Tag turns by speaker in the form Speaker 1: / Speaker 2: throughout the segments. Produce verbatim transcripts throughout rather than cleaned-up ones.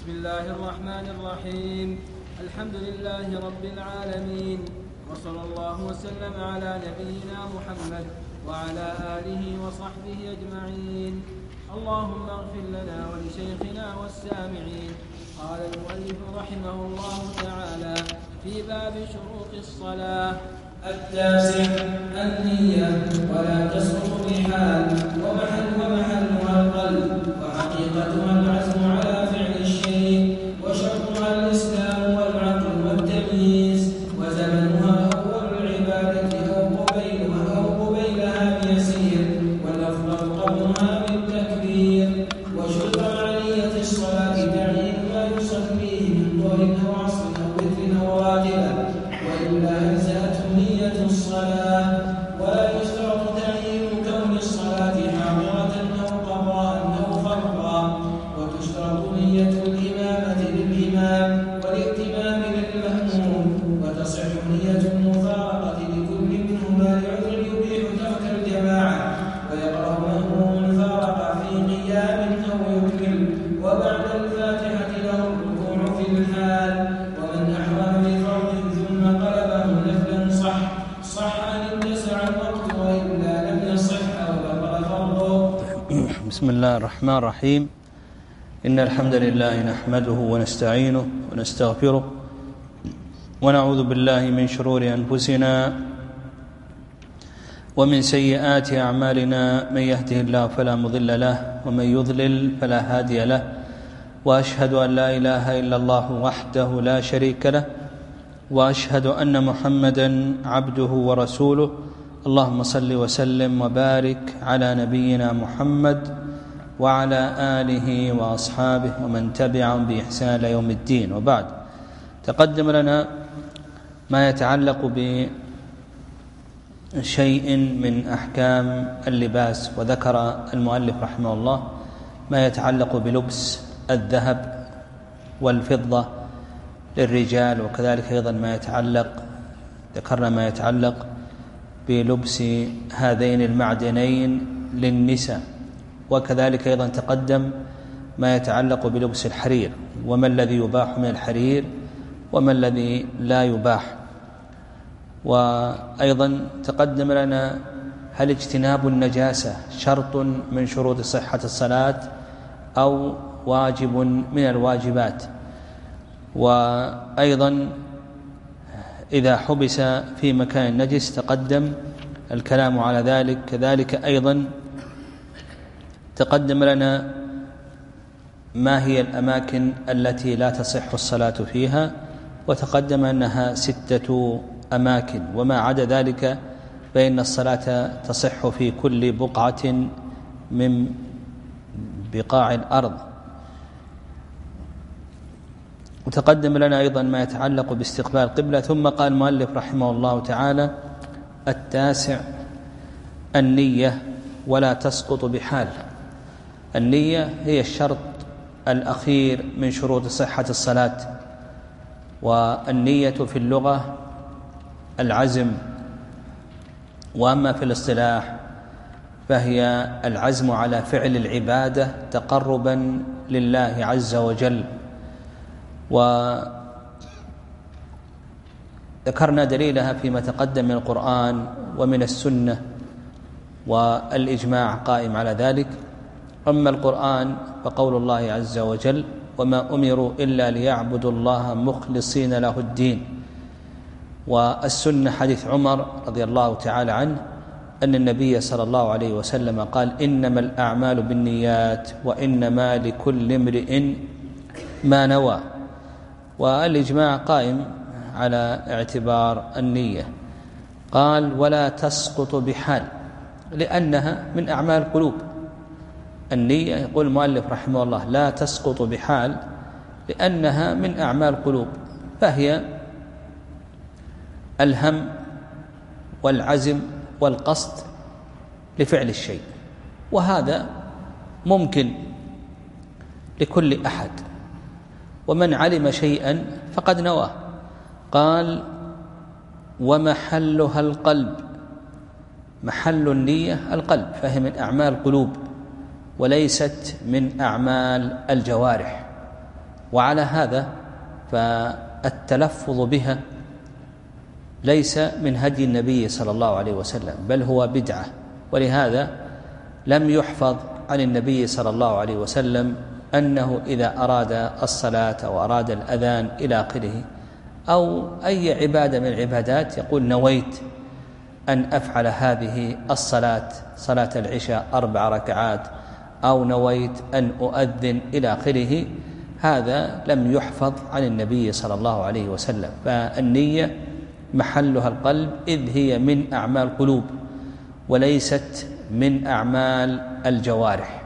Speaker 1: بسم الله الرحمن الرحيم. الحمد لله رب العالمين، وصلى الله وسلم على نبينا محمد وعلى آله وصحبه أجمعين. اللهم اغفر لنا ولشيخنا والسامعين. قال المؤلف رحمه الله تعالى في باب شروط الصلاة: التاسع النية، ولا تسقط بحال، ومحل ومحلها القلب، وحقيقتها العزم على فعل الشيء، وشرطها الإسلام والعقل والتمييز، وزمنها أول العبادة أو قبيلها أو قبيلها بيسير، والأفضل قبلها بالتكبير. وشرط مع نية الصلاة تعيين ما يصليه من ظهر أو عصر أو وتر أو راتبة، وإلا أجزأته نية الصلاة. ولا يشترط تعيين كون الصلاة حاضرة أو قضاء أو فرضا. وتشترط نية الإمامة للإمام والائتمام للمأموم. وتصح نية المفارقة لكل منهما لعذر يبيح ترك الجماعة، ويقرأ مأموم الفارقة في قيام أو يكمل، وبعد الفاتحة له الركوع في الحال. ومن أحرم بفرض ثم قلبه نفلا صح صح أن اتسع الوقت، وإلا لم يصح أو بطل فرضه.
Speaker 2: بسم الله الرحمن الرحيم. إن الحمد لله نحمده ونستعينه ونستغفره، ونعوذ بالله من شرور أنفسنا ومن سيئات أعمالنا. من يهده الله فلا مضل له، ومن يضلل فلا هادي له. وأشهد أن لا إله إلا الله وحده لا شريك له، وأشهد أن محمدا عبده ورسوله. اللهم صل وسلم وبارك على نبينا محمد وعلى آله وأصحابه ومن تبعهم بإحسان إلى يوم الدين. وبعد، تقدم لنا ما يتعلق بشيء من أحكام اللباس، وذكر المؤلف رحمه الله ما يتعلق بلبس الذهب والفضة للرجال، وكذلك أيضا ما يتعلق ذكرنا ما يتعلق بلبس هذين المعدنين للنساء، وكذلك أيضا تقدم ما يتعلق بلبس الحرير، وما الذي يباح من الحرير وما الذي لا يباح. وأيضا تقدم لنا هل اجتناب النجاسة شرط من شروط صحة الصلاة أو واجب من الواجبات. وأيضا إذا حبس في مكان نجس تقدم الكلام على ذلك. كذلك أيضا تقدم لنا ما هي الأماكن التي لا تصح الصلاة فيها، وتقدم أنها ستة أماكن، وما عدا ذلك فإن الصلاة تصح في كل بقعة من بقاع الأرض. وتقدم لنا أيضا ما يتعلق باستقبال القبلة. ثم قال المؤلف رحمه الله تعالى: التاسع النية، ولا تسقط بحال. النية هي الشرط الأخير من شروط صحة الصلاة، والنية في اللغة العزم، وأما في الاصطلاح فهي العزم على فعل العبادة تقربا لله عز وجل. وذكرنا دليلها فيما تقدم من القرآن ومن السنة، والإجماع قائم على ذلك. أما القرآن فقول الله عز وجل: وما أمروا إلا ليعبدوا الله مخلصين له الدين. والسنة حديث عمر رضي الله تعالى عنه أن النبي صلى الله عليه وسلم قال: إنما الأعمال بالنيات وإنما لكل امرئ ما نوى. والإجماع قائم على اعتبار النية. قال: ولا تسقط بحال، لأنها من أعمال القلوب. النية يقول المؤلف رحمه الله لا تسقط بحال لأنها من أعمال القلوب، فهي الهم والعزم والقصد لفعل الشيء، وهذا ممكن لكل أحد، ومن علم شيئا فقد نواه. قال: ومحلها القلب. محل النية القلب، فهي من أعمال القلوب وليست من أعمال الجوارح. وعلى هذا فالتلفظ بها ليس من هدي النبي صلى الله عليه وسلم، بل هو بدعة. ولهذا لم يحفظ عن النبي صلى الله عليه وسلم أنه إذا أراد الصلاة أو أراد الأذان إلى آخره أو أي عبادة من العبادات يقول نويت أن أفعل هذه الصلاة صلاة العشاء أربع ركعات، أو نويت أن أؤذن إلى آخره. هذا لم يحفظ عن النبي صلى الله عليه وسلم. فالنية محلها القلب، إذ هي من أعمال القلوب وليست من أعمال الجوارح.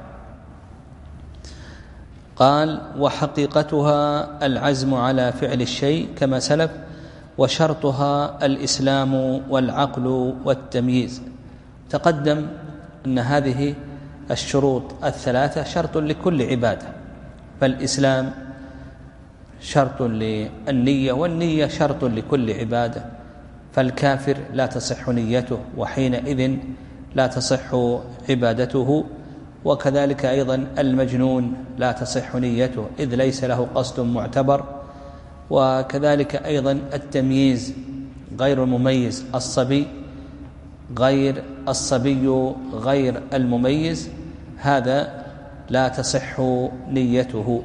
Speaker 2: قال: وحقيقتها العزم على فعل الشيء كما سلف، وشرطها الإسلام والعقل والتمييز. تقدم أن هذه الشروط الثلاثة شرط لكل عبادة، فالإسلام شرط للنية، والنية شرط لكل عبادة. فالكافر لا تصح نيته، وحينئذ لا تصح عبادته. وكذلك أيضا المجنون لا تصح نيته، إذ ليس له قصد معتبر. وكذلك أيضا التمييز غير المميز، الصبي غير الصبي غير المميز، هذا لا تصح نيته،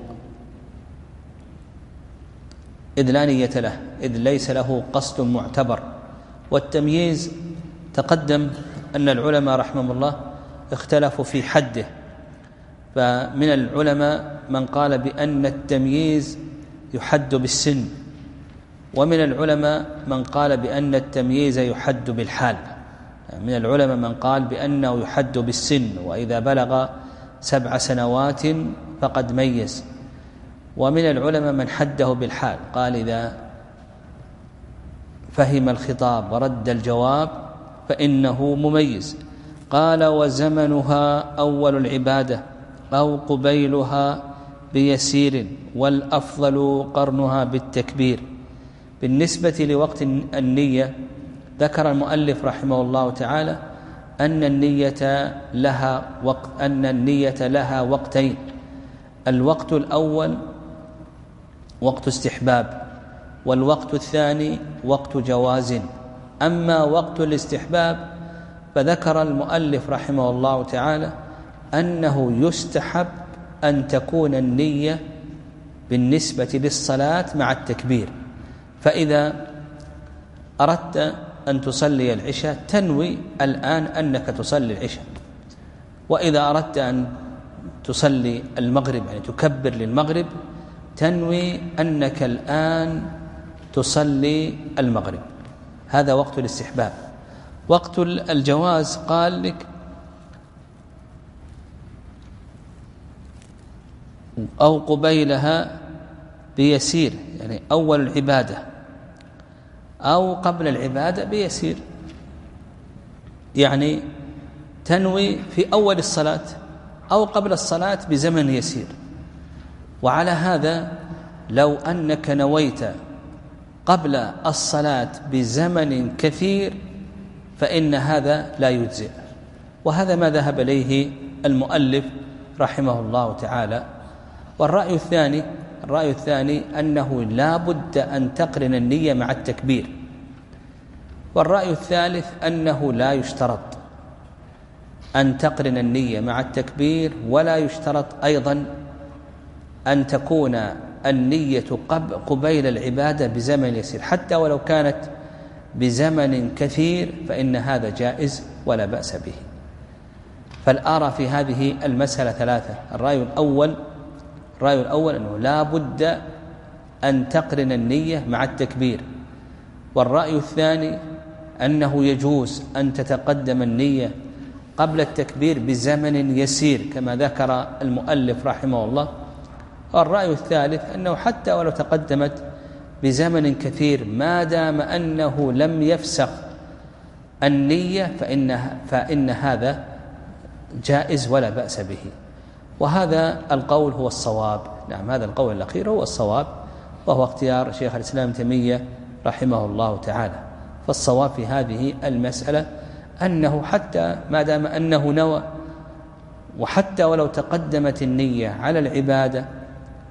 Speaker 2: إذ لا نية له، إذ ليس له قصد معتبر. والتمييز تقدم أن العلماء رحمهم الله اختلفوا في حده، فمن العلماء من قال بأن التمييز يحد بالسن، ومن العلماء من قال بأن التمييز يحد بالحال. من العلماء من قال بأنه يحد بالسن، وإذا بلغ سبع سنوات فقد ميز. ومن العلماء من حده بالحال، قال إذا فهم الخطاب ورد الجواب فإنه مميز. قال: وزمنها أول العبادة أو قبيلها بيسير، والأفضل قرنها بالتكبير. بالنسبة لوقت النية ذكر المؤلف رحمه الله تعالى أن النية لها وقت أن النية لها وقتين. الوقت الأول وقت استحباب، والوقت الثاني وقت جواز. أما وقت الاستحباب فذكر المؤلف رحمه الله تعالى أنه يستحب أن تكون النية بالنسبة للصلاة مع التكبير. فإذا أردت أن تصلي العشاء تنوي الآن أنك تصلي العشاء، وإذا أردت أن تصلي المغرب يعني تكبر للمغرب تنوي أنك الآن تصلي المغرب. هذا وقت الاستحباب. وقت الجواز قال لك أو قبيلها بيسير، يعني أول العبادة أو قبل العبادة بيسير، يعني تنوي في أول الصلاة أو قبل الصلاة بزمن يسير. وعلى هذا لو أنك نويت قبل الصلاة بزمن كثير فإن هذا لا يجزئ، وهذا ما ذهب إليه المؤلف رحمه الله تعالى. والرأي الثاني الرأي الثاني أنه لا بد أن تقرن النية مع التكبير. والرأي الثالث أنه لا يشترط أن تقرن النية مع التكبير، ولا يشترط أيضا أن تكون النية قبيل العبادة بزمن يسير، حتى ولو كانت بزمن كثير فإن هذا جائز ولا بأس به. فالآراء في هذه المسألة ثلاثة. الرأي الأول الرأي الأول أنه لا بد أن تقرن النية مع التكبير. والرأي الثاني أنه يجوز أن تتقدم النية قبل التكبير بزمن يسير كما ذكر المؤلف رحمه الله. والرأي الثالث أنه حتى ولو تقدمت بزمن كثير ما دام أنه لم يفسخ النية فإن, فإن هذا جائز ولا بأس به. وهذا القول هو الصواب. نعم، هذا القول الأخير هو الصواب، وهو اختيار شيخ الإسلام تيمية رحمه الله تعالى. فالصواب في هذه المسألة أنه حتى ما دام أنه نوى، وحتى ولو تقدمت النية على العبادة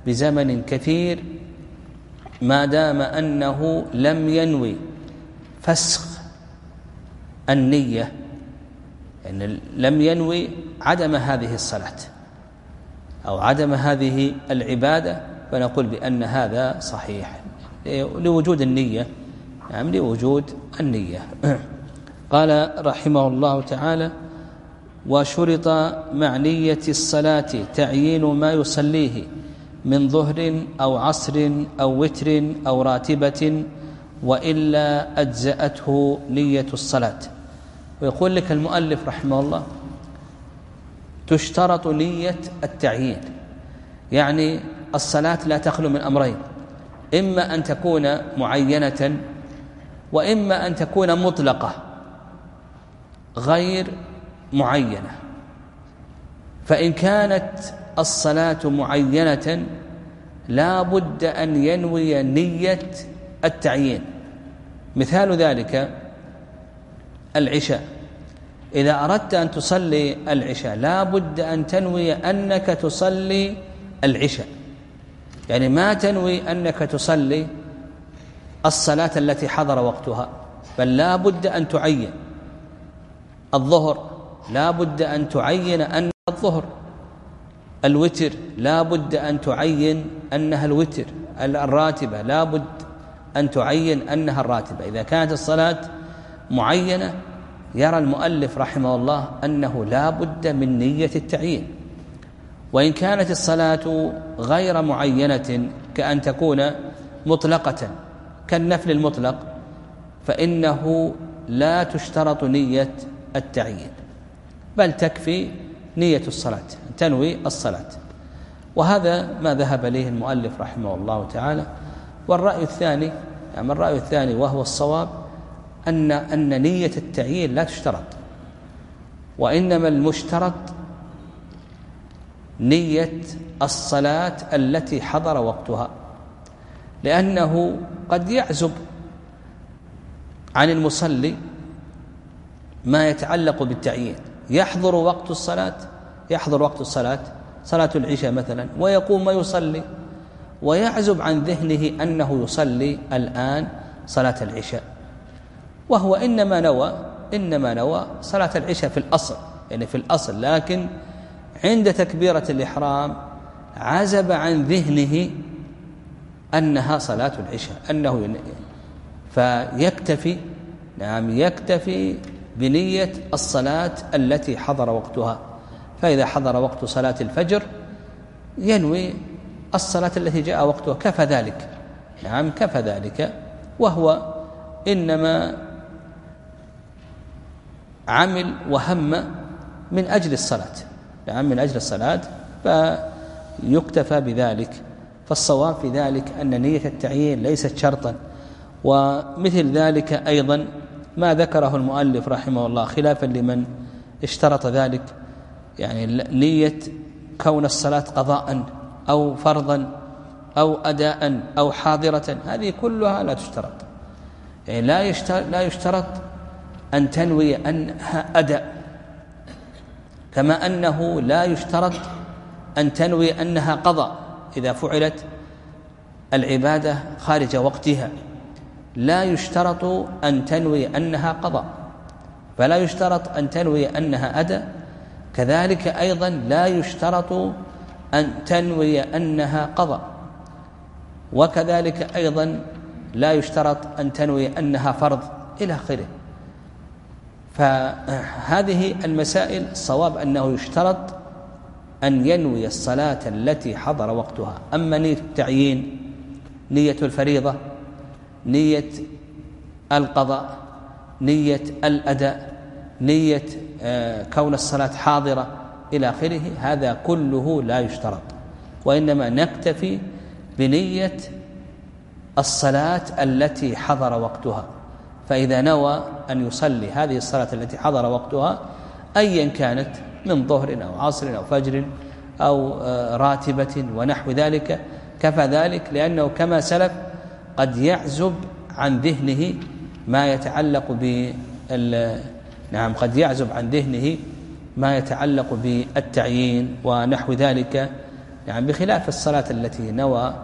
Speaker 2: بزمن كثير ما دام أنه لم ينوي فسخ النية، يعني لم ينوي عدم هذه الصلاة أو عدم هذه العبادة، فنقول بأن هذا صحيح لوجود النية، يعني لوجود النية. قال رحمه الله تعالى: وشرط مع نية الصلاة تعيين ما يصليه من ظهر أو عصر أو وتر أو راتبة، وإلا أجزأته نية الصلاة. ويقول لك المؤلف رحمه الله: تشترط نية التعيين، يعني الصلاة لا تخلو من أمرين: إما أن تكون معينة، وإما أن تكون مطلقة غير معينة. فإن كانت الصلاة معينة لا بد أن ينوي نية التعيين. مثال ذلك العشاء، إذا أردت أن تصلي العشاء لا بد أن تنوي أنك تصلي العشاء، يعني ما تنوي أنك تصلي الصلاة التي حضر وقتها، بل لا بد أن تعين. الظهر لا بد أن تعين أن الظهر، الوتر لا بد أن تعين أنها الوتر، الراتبة لا بد أن تعين أنها الراتبة. إذا كانت الصلاة معينة يرى المؤلف رحمه الله أنه لا بد من نية التعيين. وإن كانت الصلاة غير معينة كأن تكون مطلقة كالنفل المطلق، فإنه لا تشترط نية التعيين، بل تكفي نية الصلاة، تنوي الصلاة. وهذا ما ذهب إليه المؤلف رحمه الله تعالى. والرأي الثاني، يعني الرأي الثاني وهو الصواب، أن أن نية التعيين لا تشترط، وإنما المشترط نية الصلاة التي حضر وقتها، لأنه قد يعزب عن المصلي ما يتعلق بالتعيين. يحضر وقت الصلاة، يحضر وقت الصلاة صلاة العشاء مثلا، ويقوم ويصلي، ويعزب عن ذهنه أنه يصلي الآن صلاة العشاء، وهو إنما نوى إنما نوى صلاة العشاء في الأصل، يعني في الأصل، لكن عند تكبيرة الإحرام عزب عن ذهنه أنها صلاة العشاء، أنه ين... فيكتفي نعم يكتفي بنية الصلاة التي حضر وقتها. فإذا حضر وقت صلاة الفجر ينوي الصلاة التي جاء وقتها، كفى ذلك، نعم كفى ذلك، وهو إنما عمل وهم من أجل الصلاة، نعم من أجل الصلاة، فيكتفى بذلك. فالصواب في ذلك أن نية التعيين ليست شرطا. ومثل ذلك أيضا ما ذكره المؤلف رحمه الله خلافا لمن اشترط ذلك، يعني نية كون الصلاة قضاء أو فرضا أو أداء أو حاضرة، هذه كلها لا تشترط، يعني لا يشترط, لا يشترط أن تنوي أنها أداء، كما أنه لا يشترط أن تنوي أنها قضاء. إذا فعلت العبادة خارج وقتها لا يشترط أن تنوي أنها قضاء، فلا يشترط أن تنوي أنها أداء. كذلك أيضا لا يشترط أن تنوي أنها قضاء، وكذلك أيضا لا يشترط أن تنوي أنها فرض إلى آخره. فهذه المسائل الصواب أنه يشترط أن ينوي الصلاة التي حضر وقتها. أما نية التعيين، نية الفريضة، نية القضاء، نية الأداء، نية كون الصلاة حاضرة إلى آخره، هذا كله لا يشترط، وإنما نكتفي بنية الصلاة التي حضر وقتها. فإذا نوى أن يصلي هذه الصلاة التي حضر وقتها أيا كانت من ظهر أو عصر أو فجر أو راتبة ونحو ذلك كفى ذلك، لأنه كما سلف قد يعزب عن ذهنه ما يتعلق بال نعم قد يعزب عن ذهنه ما يتعلق بالتعيين ونحو ذلك يعني بخلاف الصلاة التي نوى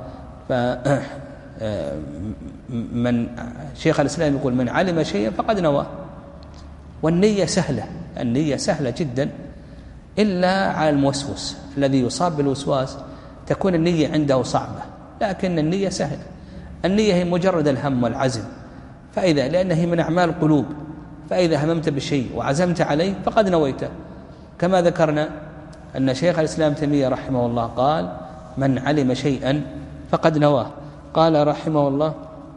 Speaker 2: من شيخ الإسلام يقول من علم شيئا فقد نوى، والنية سهلة، النية سهلة جدا إلا على الموسوس الذي يصاب بالوسواس تكون النية عنده صعبة، لكن النية سهلة. النية هي مجرد الهم والعزم، فإذا لأنه من أعمال القلوب، فإذا هممت بشيء وعزمت عليه فقد نويته، كما ذكرنا أن شيخ الإسلام تيمية رحمه الله قال من علم شيئا فقد نواه. قال رحمه الله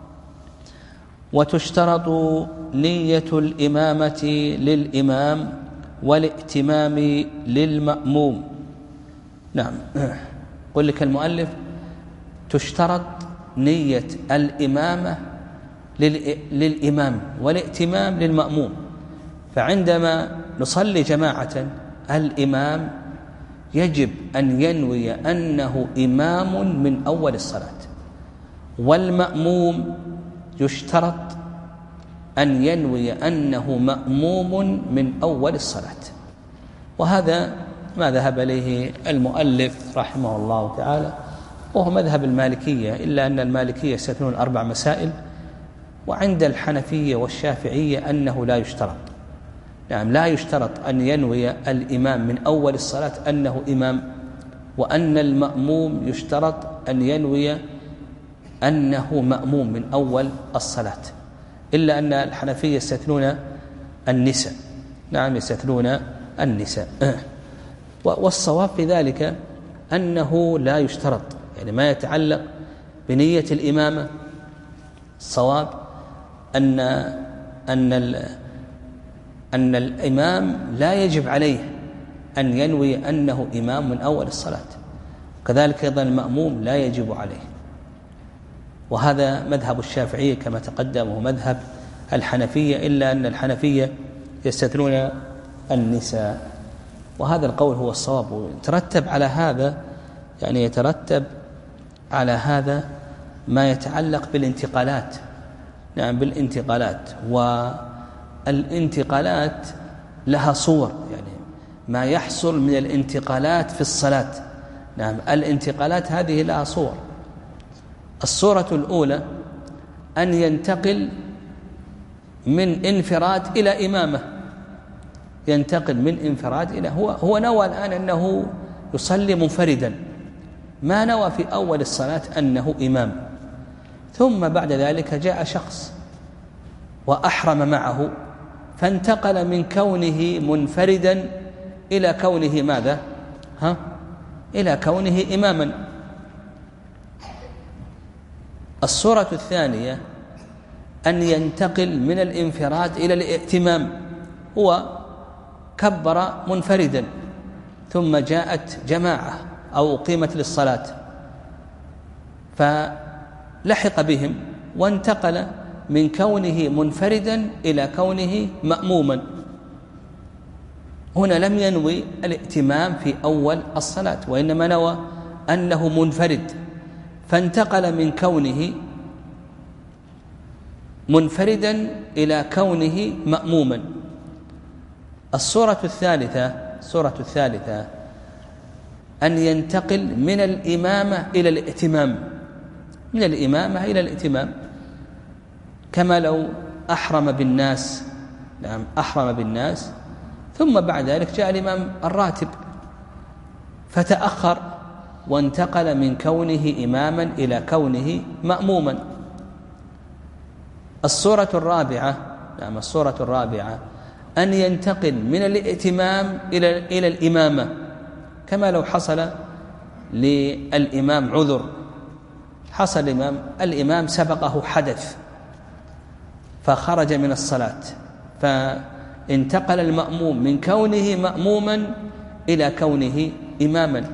Speaker 2: وتشترط نية الإمامة للإمام والائتمام للمأموم. نعم، قل لك المؤلف تشترط نية الإمامة للإمام والائتمام للمأموم، فعندما نصلي جماعة الإمام يجب أن ينوي أنه إمام من أول الصلاة، والمأموم يشترط أن ينوي أنه مأموم من أول الصلاة. وهذا ما ذهب إليه المؤلف رحمه الله تعالى، وهو مذهب المالكية، إلا أن المالكية يستثنون أربع مسائل، وعند الحنفية والشافعية أنه لا يشترط. نعم، لا يشترط أن ينوي الإمام من أول الصلاة أنه إمام، وأن المأموم يشترط أن ينوي أنه مأموم من أول الصلاة، إلا أن الحنفية يستثنون النساء. نعم، يستثنون النساء. والصواب في ذلك أنه لا يشترط، يعني ما يتعلق بنية الإمامة. الصواب أن أن أن الإمام لا يجب عليه أن ينوي أنه إمام من أول الصلاة، كذلك أيضا المأموم لا يجب عليه. وهذا مذهب الشافعية كما تقدم، ومذهب الحنفية، إلا أن الحنفية يستثنون النساء. وهذا القول هو الصواب. ويترتب على هذا، يعني يترتب على هذا ما يتعلق بالانتقالات. نعم، بالانتقالات، والانتقالات لها صور، يعني ما يحصل من الانتقالات في الصلاة. نعم، الانتقالات هذه لها صور. الصورة الأولى أن ينتقل من انفراد إلى إمامة، ينتقل من انفراد إلى هو هو نوى الآن أنه يصلي منفردا، ما نوى في أول الصلاة أنه إمام، ثم بعد ذلك جاء شخص وأحرم معه، فانتقل من كونه منفردا إلى كونه ماذا؟ ها؟ إلى كونه إماما. الصورة الثانية أن ينتقل من الانفراد إلى الائتمام، هو كبر منفردا ثم جاءت جماعة أو أقيمت للصلاة فلحق بهم، وانتقل من كونه منفردا إلى كونه مأموما. هنا لم ينوي الائتمام في أول الصلاة، وإنما نوى أنه منفرد، فانتقل من كونه منفردا إلى كونه مأموما. الصورة الثالثة الصورة الثالثة أن ينتقل من الإمامة إلى الائتمام، من الإمامة إلى الائتمام، كما لو أحرم بالناس. نعم، أحرم بالناس ثم بعد ذلك جاء الإمام الراتب فتأخر وانتقل من كونه إماما إلى كونه مأموما. الصورة الرابعة نعم الصورة الرابعة أن ينتقل من الائتمام إلى إلى الإمامة، كما لو حصل للإمام عذر، حصل الإمام الإمام سبقه حدث فخرج من الصلاة، فانتقل المأموم من كونه مأموما إلى كونه إماما.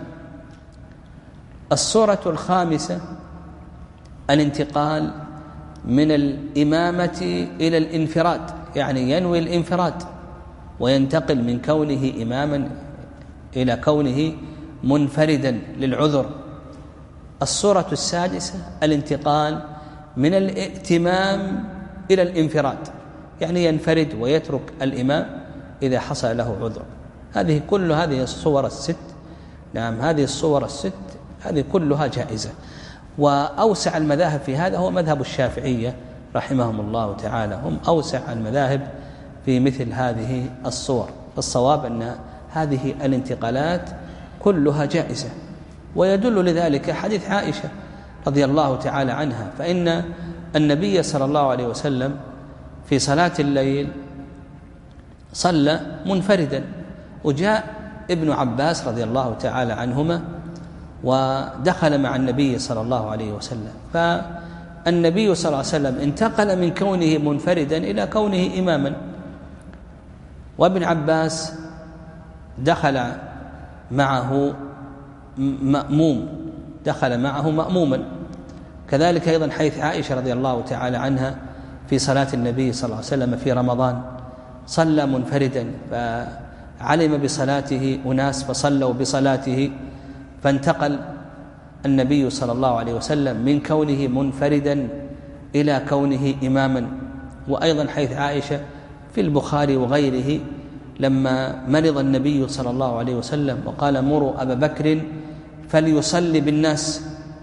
Speaker 2: الصورة الخامسة الانتقال من الإمامة إلى الانفراد، يعني ينوي الانفراد وينتقل من كونه إماما إلى كونه منفردا للعذر. الصورة السادسة الانتقال من الائتمام إلى الانفراد، يعني ينفرد ويترك الإمام إذا حصل له عذر. هذه كل هذه الصور الست نعم هذه الصور الست هذه كلها جائزة. وأوسع المذاهب في هذا هو مذهب الشافعية رحمهم الله تعالى، هم أوسع المذاهب في مثل هذه الصور. الصواب أن هذه الانتقالات كلها جائزة، ويدل لذلك حديث عائشة رضي الله تعالى عنها، فإن النبي صلى الله عليه وسلم في صلاة الليل صلى منفردا، وجاء ابن عباس رضي الله تعالى عنهما ودخل مع النبي صلى الله عليه وسلم، فالنبي صلى الله عليه وسلم انتقل من كونه منفردا إلى كونه إماما، وابن عباس دخل معه مأموم دخل معه مأموما. كذلك أيضا حيث عائشة رضي الله تعالى عنها في صلاة النبي صلى الله عليه وسلم في رمضان صلى منفردا، فعلم بصلاته أناس فصلوا بصلاته، فانتقل النبي صلى الله عليه وسلم من كونه منفردا إلى كونه إماما. وأيضا حيث عائشة في البخاري وغيره لما مرض النبي صلى الله عليه وسلم وقال مروا أبا بكر فليصلي بالناس،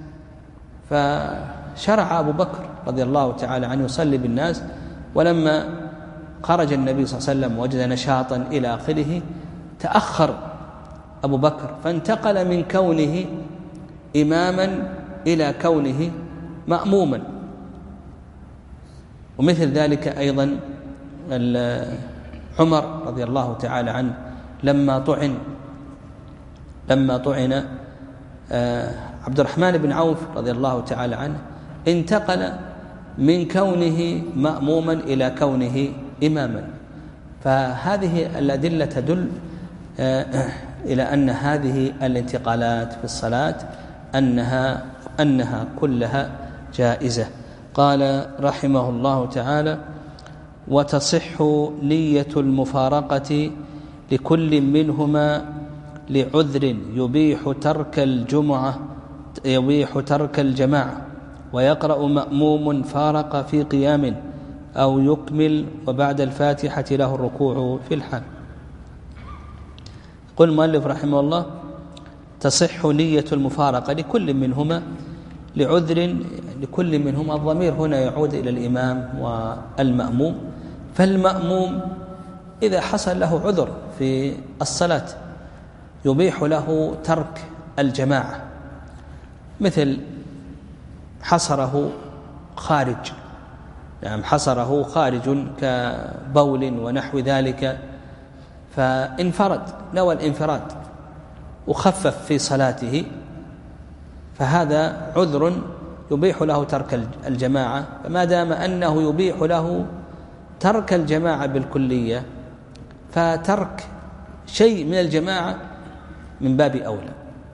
Speaker 2: فشرع أبو بكر رضي الله تعالى عنه يصلي بالناس، ولما خرج النبي صلى الله عليه وسلم وجد نشاطا إلى آخره تأخر أبو بكر، فانتقل من كونه إماما إلى كونه مأموما. ومثل ذلك أيضا عمر رضي الله تعالى عنه لما طعن لما طعن عبد الرحمن بن عوف رضي الله تعالى عنه انتقل من كونه مأموما إلى كونه إماما. فهذه الأدلة تدل إلى أن هذه الانتقالات في الصلاة أنها أنها كلها جائزة. قال رحمه الله تعالى: وتصح نية المفارقة لكل منهما لعذر يبيح ترك الجمعة يبيح ترك الجماعة، ويقرأ مأموم فارق في قيام أو يكمل وبعد الفاتحة له الركوع في الحال. قل المؤلف رحمه الله: تصح نية المفارقة لكل منهما لعذر، لكل منهما الضمير هنا يعود إلى الإمام والمأموم، فالمأموم إذا حصل له عذر في الصلاة يبيح له ترك الجماعة، مثل حصره خارج يعني حصره خارج كبول ونحو ذلك، فانفرد نوى الانفراد وخفف في صلاته، فهذا عذر يبيح له ترك الجماعة. فما دام أنه يبيح له ترك الجماعة بالكلية، فترك شيء من الجماعة من باب أولى.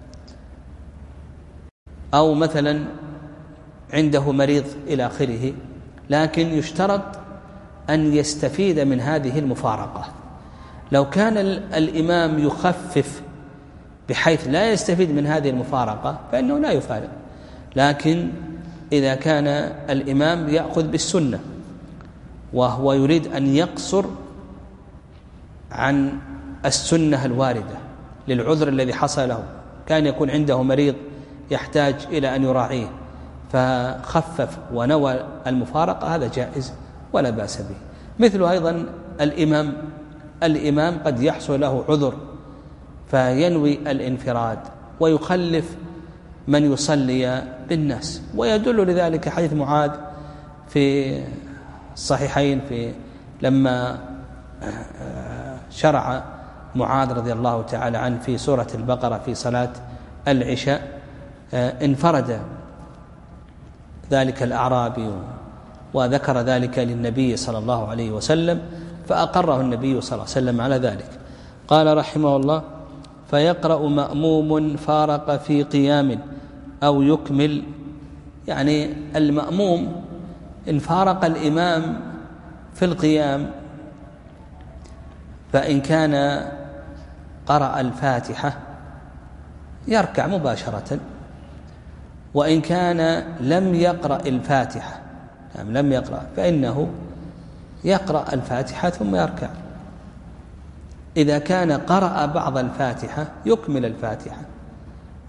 Speaker 2: أو مثلا عنده مريض إلى آخره، لكن يشترط أن يستفيد من هذه المفارقة. لو كان الإمام يخفف بحيث لا يستفيد من هذه المفارقة فإنه لا يفارق، لكن إذا كان الإمام يأخذ بالسنة وهو يريد أن يقصر عن السنة الواردة للعذر الذي حصل له، كان يكون عنده مريض يحتاج إلى أن يراعيه فخفف ونوى المفارقة، هذا جائز ولا بأس به. مثل أيضا الإمام الإمام قد يحصل له عذر فينوي الانفراد ويخلف من يصلي بالناس، ويدل لذلك حديث معاذ في الصحيحين في لما شرع معاذ رضي الله تعالى عنه في سورة البقرة في صلاة العشاء، انفرد ذلك الأعرابي وذكر ذلك للنبي صلى الله عليه وسلم فأقره النبي صلى الله عليه وسلم على ذلك. قال رحمه الله: فيقرأ مأموم فارق في قيام أو يكمل، يعني المأموم إن فارق الإمام في القيام فإن كان قرأ الفاتحة يركع مباشرة، وإن كان لم يقرأ الفاتحة يعني لم يقرأ فإنه يقرأ الفاتحة ثم يركع. إذا كان قرأ بعض الفاتحة يكمل الفاتحة،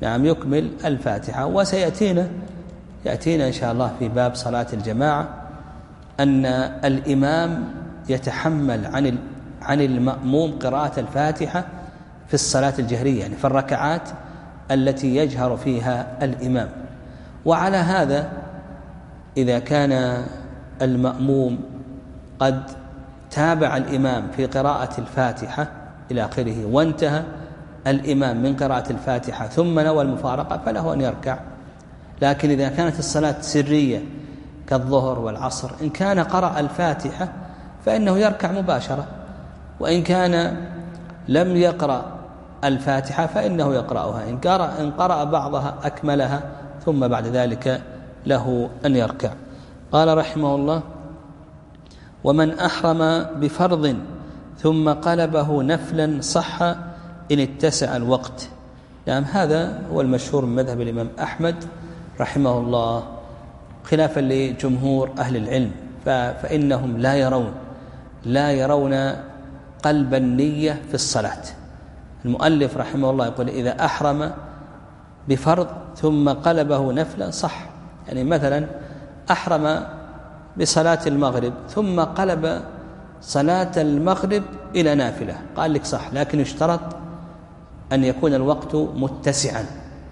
Speaker 2: نعم يكمل الفاتحة. وسيأتينا يأتينا إن شاء الله في باب صلاة الجماعة أن الإمام يتحمل عن عن المأموم قراءة الفاتحة في الصلاة الجهرية، يعني في الركعات التي يجهر فيها الإمام. وعلى هذا إذا كان المأموم قد تابع الإمام في قراءة الفاتحة إلى آخره وانتهى الإمام من قراءة الفاتحة ثم نوى المفارقة فله أن يركع. لكن إذا كانت الصلاة سرية كالظهر والعصر إن كان قرأ الفاتحة فإنه يركع مباشرة، وإن كان لم يقرأ الفاتحة فإنه يقرأها، إن قرأ, إن قرأ بعضها أكملها ثم بعد ذلك له أن يركع. قال رحمه الله: ومن أحرم بفرض ثم قلبه نفلا صح إن اتسع الوقت. يعني هذا هو المشهور من مذهب الإمام أحمد رحمه الله، خلافا لجمهور أهل العلم، فإنهم لا يرون لا يرون قلب النية في الصلاة. المؤلف رحمه الله يقول: إذا أحرم بفرض ثم قلبه نفلا صح. يعني مثلا أحرم بصلاة المغرب ثم قلب صلاة المغرب إلى نافلة، قال لك صح، لكن يشترط أن يكون الوقت متسعا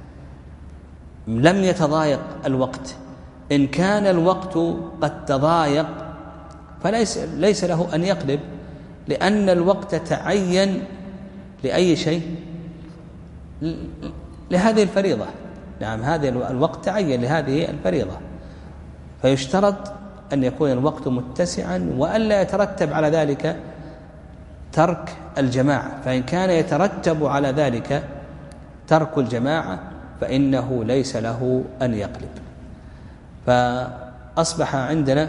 Speaker 2: لم يتضايق الوقت. إن كان الوقت قد تضايق فليس ليس له أن يقلب، لأن الوقت تعين لأي شيء؟ لهذه الفريضة. نعم، هذا الوقت تعين لهذه الفريضة، فيشترط أن يكون الوقت متسعا وألا يترتب على ذلك ترك الجماعة. فإن كان يترتب على ذلك ترك الجماعة فإنه ليس له أن يقلب. فأصبح عندنا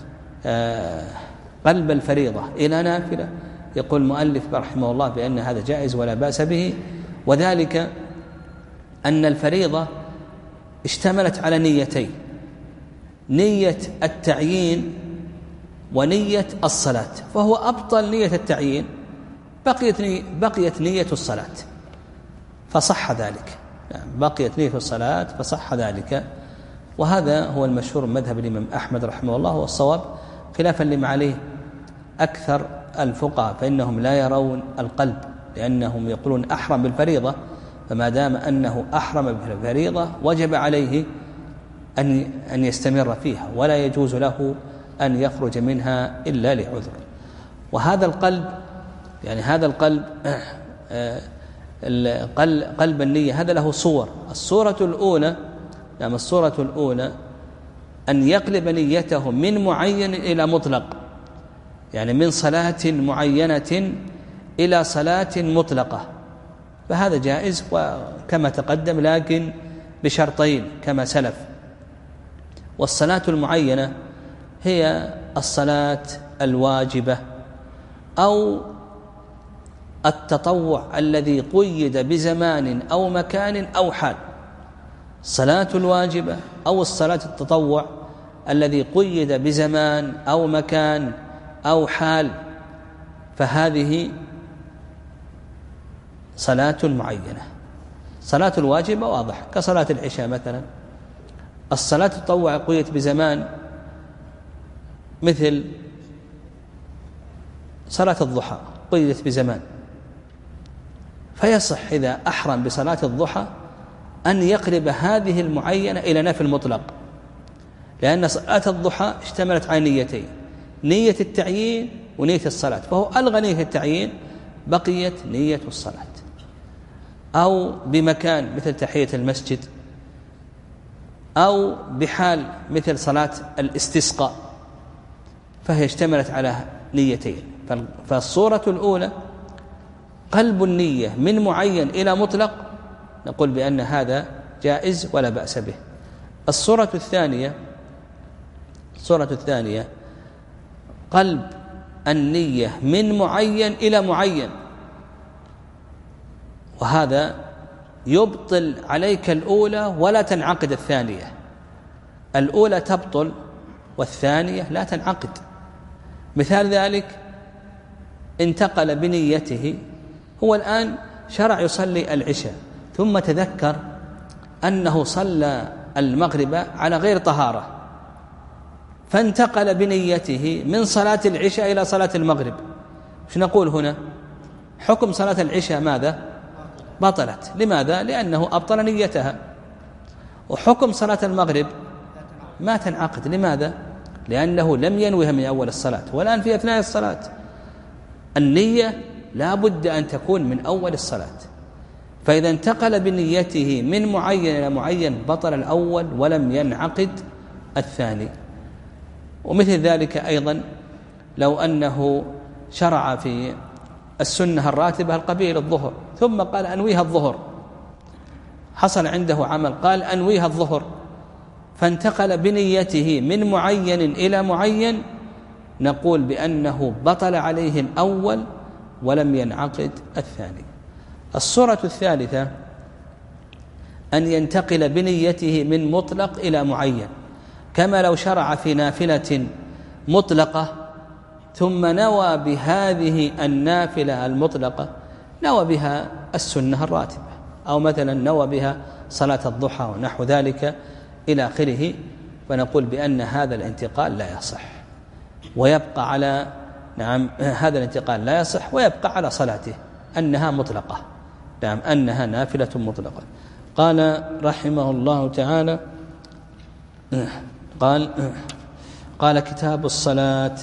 Speaker 2: قلب الفريضة إلى نافلة. يقول المؤلف رحمه الله بأن هذا جائز ولا بأس به، وذلك أن الفريضة اشتملت على نيتين: نية التعيين ونية الصلاة، فهو أبطل نية التعيين، بقيت بقيت نية الصلاة فصح ذلك. يعني بقيت نية الصلاة فصح ذلك. وهذا هو المشهور من مذهب الإمام أحمد رحمه الله والصواب، خلافا لما عليه أكثر الفقهاء، فإنهم لا يرون القلب، لأنهم يقولون أحرم بالفريضة، فما دام أنه أحرم بالفريضة وجب عليه أن أن يستمر فيها، ولا يجوز له أن يخرج منها إلا لعذر. وهذا القلب، يعني هذا القلب قلب النية، هذا له صور. الصورة الأولى يعني الصورة الأولى أن يقلب نيته من معين إلى مطلق، يعني من صلاة معينة إلى صلاة مطلقة، فهذا جائز وكما تقدم، لكن بشرطين كما سلف. والصلاة المعينة هي الصلاة الواجبة أو التطوع الذي قيد بزمان أو مكان أو حال. الصلاة الواجبة أو الصلاة التطوع الذي قيد بزمان أو مكان أو حال، فهذه صلاة معينة. صلاة الواجبة واضح كصلاة العشاء مثلا. الصلاة التطوع قيد بزمان مثل صلاة الضحى قيدت بزمان، فيصح إذا أحرم بصلاة الضحى أن يقلب هذه المعينة إلى نفل مطلق، لأن صلاة الضحى اشتملت على نيتين: نية التعيين ونية الصلاة، فهو ألغى نية التعيين، بقيت نية الصلاة. أو بمكان مثل تحية المسجد، أو بحال مثل صلاة الاستسقاء، فهي اشتملت على نيتين. فالصورة الأولى قلب النية من معين إلى مطلق، نقول بأن هذا جائز ولا بأس به. الصورة الثانية الصورة الثانية قلب النية من معين إلى معين، وهذا يبطل عليك الأولى ولا تنعقد الثانية. الأولى تبطل والثانية لا تنعقد. مثال ذلك: انتقل بنيته، هو الآن شرع يصلي العشاء ثم تذكر أنه صلى المغرب على غير طهارة فانتقل بنيته من صلاة العشاء إلى صلاة المغرب، شو نقول هنا؟ حكم صلاة العشاء ماذا؟ بطلت. لماذا؟ لأنه أبطل نيتها. وحكم صلاة المغرب ما تنعقد. لماذا؟ لأنه لم ينويها من أول الصلاة، والآن في أثناء الصلاة. النية لا بد أن تكون من أول الصلاة، فإذا انتقل بنيته من معين إلى معين بطل الأول ولم ينعقد الثاني. ومثل ذلك أيضا لو أنه شرع في السنة الراتبة القبيل الظهر ثم قال أنويها الظهر، حصل عنده عمل قال أنويها الظهر، فانتقل بنيته من معين إلى معين، نقول بأنه بطل عليه الأول ولم ينعقد الثاني. الصورة الثالثة أن ينتقل بنيته من مطلق إلى معين، كما لو شرع في نافلة مطلقة ثم نوى بهذه النافلة المطلقة نوى بها السنة الراتبة، أو مثلا نوى بها صلاة الضحى ونحو ذلك إلى آخره، فنقول بأن هذا الانتقال لا يصح ويبقى على نعم هذا الانتقال لا يصح ويبقى على صلاته أنها مطلقة، نعم أنها نافلة مطلقة. قال رحمه الله تعالى قال قال كتاب الصلاة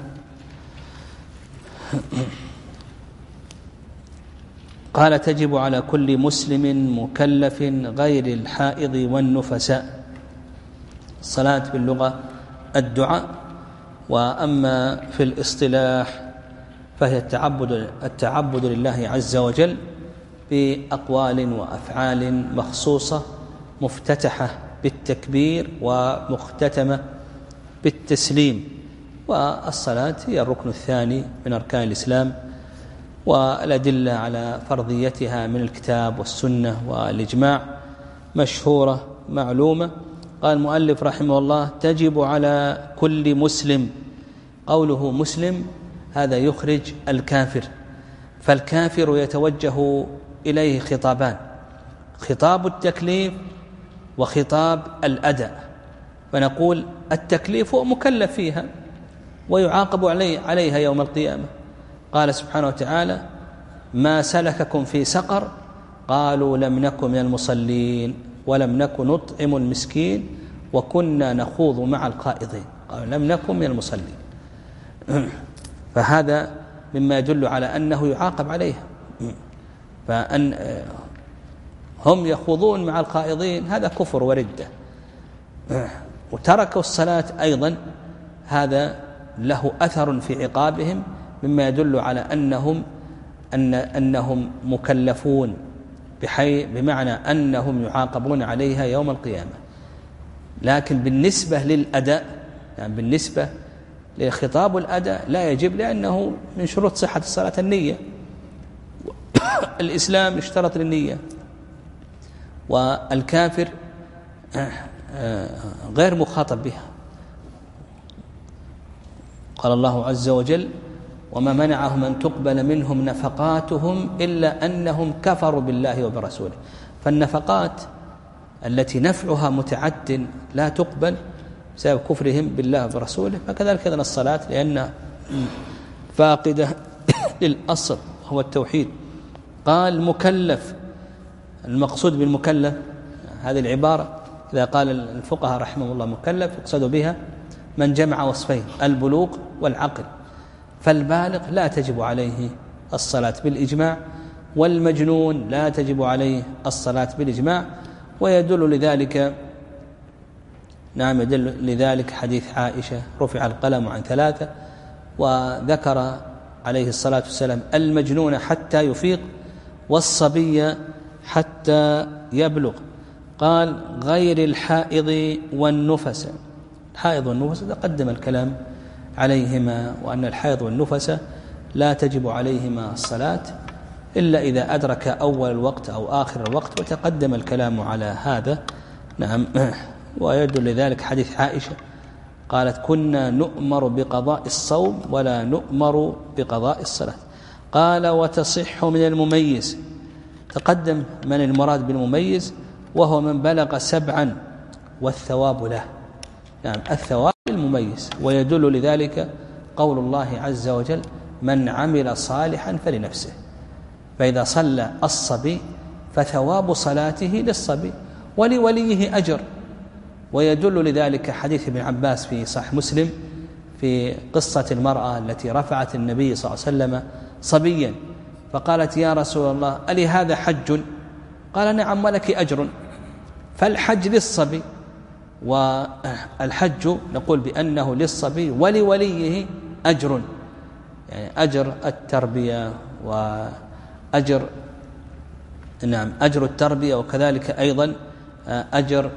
Speaker 2: قال تجب على كل مسلم مكلف غير الحائض والنفساء. الصلاة باللغة الدعاء، وأما في الاصطلاح فهي التعبد التعبد لله عز وجل بأقوال وأفعال مخصوصة مفتتحة بالتكبير ومختتمة بالتسليم. والصلاة هي الركن الثاني من أركان الإسلام، والأدلة على فرضيتها من الكتاب والسنة والإجماع مشهورة معلومة. قال المؤلف رحمه الله تجب على كل مسلم. قوله مسلم هذا يخرج الكافر، فالكافر يتوجه إليه خطابان: خطاب التكليف وخطاب الأداء. فنقول التكليف هو مكلف فيها ويعاقب عليه عليها يوم القيامة. قال سبحانه وتعالى: ما سلككم في سقر؟ قالوا لم نكن من المصلين ولم نكن نطعم المسكين وكنا نخوض مع الخائضين. قالوا لم نكن من المصلين. فهذا مما يدل على أنه يعاقب عليها، فأن هم يخوضون مع الخائضين هذا كفر وردة. وتركوا الصلاة أيضا هذا له أثر في عقابهم، مما يدل على أنهم أن أنهم مكلفون، بحي بمعنى أنهم يعاقبون عليها يوم القيامة. لكن بالنسبة للأداء، يعني بالنسبة لخطاب الأداء لا يجب، لأنه من شروط صحة الصلاة النية. الإسلام اشترط للنية، والكافر غير مخاطب بها. قال الله عز وجل: وما منعهم أن تقبل منهم نفقاتهم إلا أنهم كفروا بالله وبرسوله. فالنفقات التي نفعها متعد لا تقبل بسبب كفرهم بالله وبرسوله، فكذلك أيضا الصلاة لأن فاقدة للأصل هو التوحيد. قال مكلف، المقصود بالمكلف هذه العبارة إذا قال الفقهاء رحمه الله مكلف يقصد بها من جمع وصفين: البلوغ والعقل. فالبالغ لا تجب عليه الصلاة بالإجماع، والمجنون لا تجب عليه الصلاة بالإجماع. ويدل لذلك نعم يدل لذلك حديث عائشة: رفع القلم عن ثلاثة، وذكر عليه الصلاة والسلام المجنون حتى يفيق والصبي حتى يبلغ. قال غير الحائض والنفس. الحائض والنفس تقدم الكلام عليهما، وأن الحائض والنفس لا تجب عليهما الصلاة إلا إذا أدرك أول الوقت أو آخر الوقت، وتقدم الكلام على هذا. نعم. ويدل لذلك حديث عائشة قالت: كنا نؤمر بقضاء الصوم ولا نؤمر بقضاء الصلاة. قال: وتصح من المميز. تقدم من المراد بالمميز، وهو من بلغ سبعا والثواب له. نعم الثواب المميز. ويدل لذلك قول الله عز وجل من عمل صالحا فلنفسه. فإذا صلى الصبي فثواب صلاته للصبي ولوليه أجر. ويدل لذلك حديث ابن عباس في صحيح مسلم في قصة المرأة التي رفعت النبي صلى الله عليه وسلم صبيا فقالت يا رسول الله ألي هذا حج؟ قال نعم ولك أجر. فالحج للصبي، والحج نقول بأنه للصبي ولوليه أجر، يعني أجر التربية وأجر نعم أجر التربية، وكذلك أيضا أجر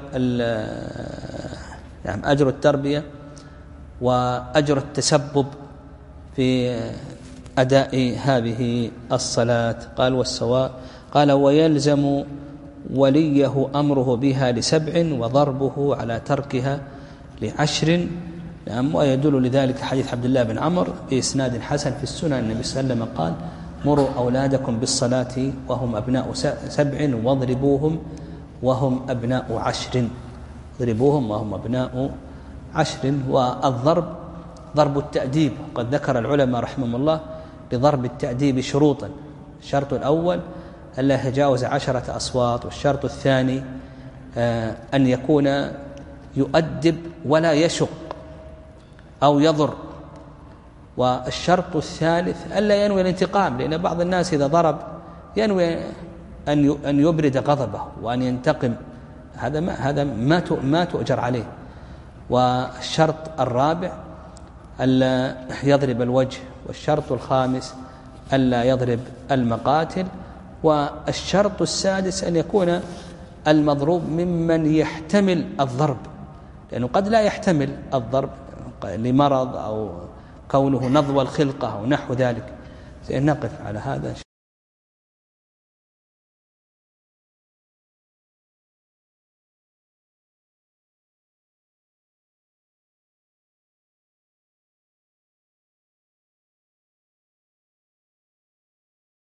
Speaker 2: نعم أجر التربية وأجر التسبب في أداء هذه الصلاة. قال والسواء قال ويلزم وليه أمره بها لسبع وضربه على تركها لعشر. نعم ويدل لذلك حديث عبد الله بن عمرو بإسناد حسن في السنن النبي صلى الله عليه وسلم قال مروا أولادكم بالصلاة وهم أبناء سبع واضربوهم وهم أبناء عشر. اضربوهم وهم أبناء عشر. والضرب ضرب التأديب، قد ذكر العلماء رحمهم الله لضرب التأديب شروطا. الشرط الأول ألا يتجاوز عشرة أصوات، والشرط الثاني أن يكون يؤدب ولا يشق أو يضر، والشرط الثالث ألا ينوي الانتقام، لأن بعض الناس إذا ضرب ينوي أن يبرد غضبه وأن ينتقم، هذا ما هذا ما ما تؤجر عليه. والشرط الرابع ألا يضرب الوجه، والشرط الخامس ألا يضرب المقاتل، والشرط السادس أن يكون المضروب ممن يحتمل الضرب، لأنه قد لا يحتمل الضرب لمرض أو كونه نضوى الخلقة أو نحو ذلك. نقف على هذا.